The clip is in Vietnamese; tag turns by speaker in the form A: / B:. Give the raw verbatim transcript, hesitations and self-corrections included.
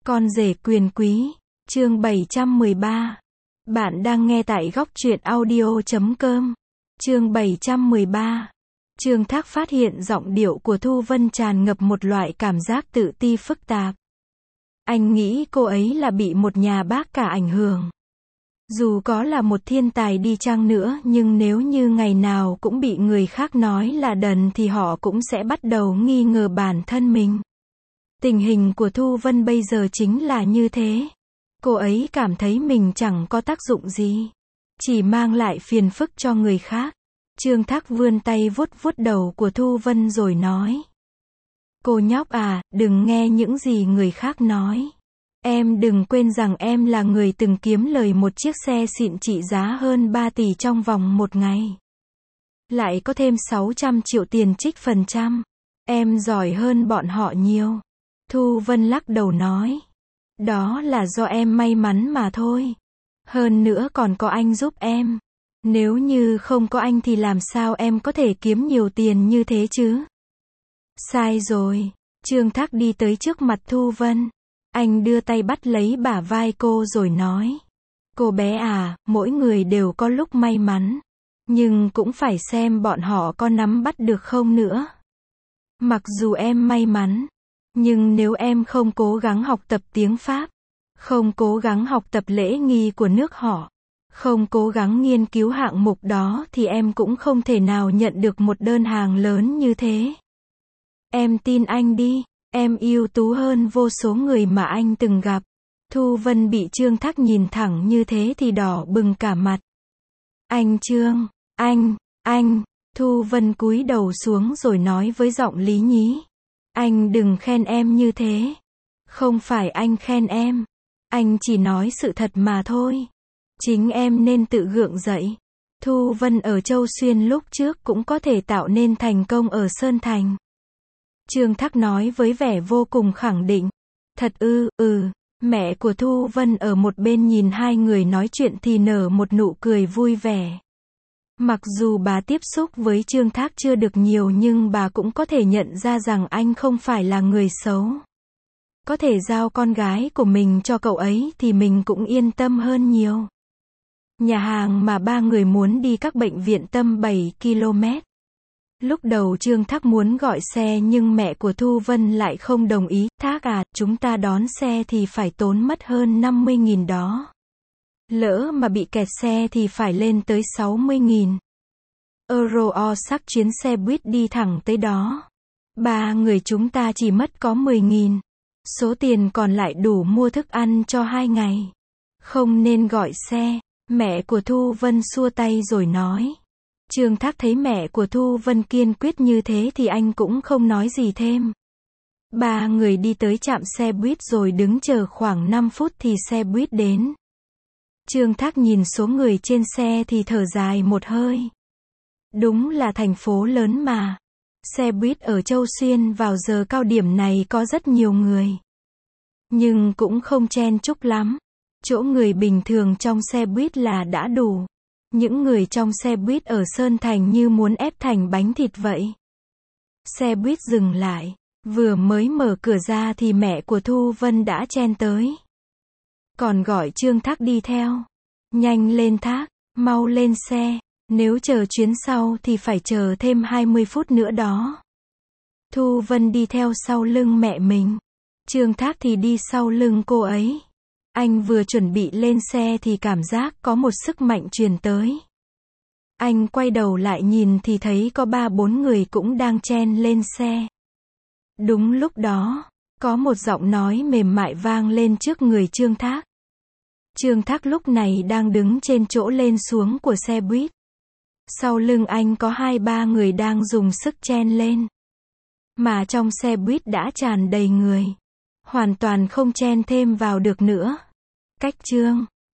A: Con rể quyền quý, chương bảy trăm mười ba. Bạn đang nghe tại góc truyện audio chấm com. Chương bảy trăm mười ba. Trương Thác phát hiện giọng điệu của Thu Vân tràn ngập một loại cảm giác tự ti phức tạp. Anh nghĩ cô ấy là bị một nhà bác cả ảnh hưởng. Dù có là một thiên tài đi chăng nữa, nhưng nếu như ngày nào cũng bị người khác nói là đần thì họ cũng sẽ bắt đầu nghi ngờ bản thân mình. Tình hình của Thu Vân bây giờ chính là như thế. Cô ấy cảm thấy mình chẳng có tác dụng gì, chỉ mang lại phiền phức cho người khác. Trương Thác vươn tay vuốt vuốt đầu của Thu Vân rồi nói: Cô nhóc à, đừng nghe những gì người khác nói. Em đừng quên rằng em là người từng kiếm lời một chiếc xe xịn trị giá hơn ba tỷ trong vòng một ngày. Lại có thêm sáu trăm triệu tiền trích phần trăm. Em giỏi hơn bọn họ nhiều. Thu Vân lắc đầu nói: Đó là do em may mắn mà thôi. Hơn nữa còn có anh giúp em. Nếu như không có anh thì làm sao em có thể kiếm nhiều tiền như thế chứ? Sai rồi. Trương Thác đi tới trước mặt Thu Vân. Anh đưa tay bắt lấy bả vai cô rồi nói: Cô bé à, mỗi người đều có lúc may mắn. Nhưng cũng phải xem bọn họ có nắm bắt được không nữa. Mặc dù em may mắn, nhưng nếu em không cố gắng học tập tiếng Pháp, không cố gắng học tập lễ nghi của nước họ, không cố gắng nghiên cứu hạng mục đó thì em cũng không thể nào nhận được một đơn hàng lớn như thế. Em tin anh đi, em ưu tú hơn vô số người mà anh từng gặp. Thu Vân bị Trương Thác nhìn thẳng như thế thì đỏ bừng cả mặt. Anh Trương, anh, anh, Thu Vân cúi đầu xuống rồi nói với giọng lý nhí: Anh đừng khen em như thế. Không phải anh khen em. Anh chỉ nói sự thật mà thôi. Chính em nên tự gượng dậy. Thu Vân ở Châu Xuyên lúc trước cũng có thể tạo nên thành công ở Sơn Thành. Trương Thác nói với vẻ vô cùng khẳng định. Thật ư, ừ. Mẹ của Thu Vân ở một bên nhìn hai người nói chuyện thì nở một nụ cười vui vẻ. Mặc dù bà tiếp xúc với Trương Thác chưa được nhiều nhưng bà cũng có thể nhận ra rằng anh không phải là người xấu. Có thể giao con gái của mình cho cậu ấy thì mình cũng yên tâm hơn nhiều. Nhà hàng mà ba người muốn đi cách bệnh viện Tâm bảy ki lô mét. Lúc đầu Trương Thác muốn gọi xe nhưng mẹ của Thu Vân lại không đồng ý. Thác à, chúng ta đón xe thì phải tốn mất hơn năm mươi nghìn đó. Lỡ mà bị kẹt xe thì phải lên tới sáu mươi nghìn euro o sắc chuyến xe buýt đi thẳng tới đó. Ba người chúng ta chỉ mất có mười nghìn. Số tiền còn lại đủ mua thức ăn cho hai ngày. Không nên gọi xe. Mẹ của Thu Vân xua tay rồi nói. Trương Thác thấy mẹ của Thu Vân kiên quyết như thế thì anh cũng không nói gì thêm. Ba người đi tới trạm xe buýt rồi đứng chờ khoảng năm phút thì xe buýt đến. Trương Thác nhìn số người trên xe thì thở dài một hơi. Đúng là thành phố lớn mà. Xe buýt ở Châu Xuyên vào giờ cao điểm này có rất nhiều người. Nhưng cũng không chen chúc lắm. Chỗ người bình thường trong xe buýt là đã đủ. Những người trong xe buýt ở Sơn Thành như muốn ép thành bánh thịt vậy. Xe buýt dừng lại. Vừa mới mở cửa ra thì mẹ của Thu Vân đã chen tới. Còn gọi Trương Thác đi theo. Nhanh lên Thác, mau lên xe. Nếu chờ chuyến sau thì phải chờ thêm hai mươi phút nữa đó. Thu Vân đi theo sau lưng mẹ mình. Trương Thác thì đi sau lưng cô ấy. Anh vừa chuẩn bị lên xe thì cảm giác có một sức mạnh truyền tới. Anh quay đầu lại nhìn thì thấy có ba bốn người cũng đang chen lên xe. Đúng lúc đó, có một giọng nói mềm mại vang lên trước người Trương Thác. Trương Thác lúc này đang đứng trên chỗ lên xuống của xe buýt. Sau lưng anh có hai ba người đang dùng sức chen lên. Mà trong xe buýt đã tràn đầy người. Hoàn toàn không chen thêm vào được nữa. Cách Trương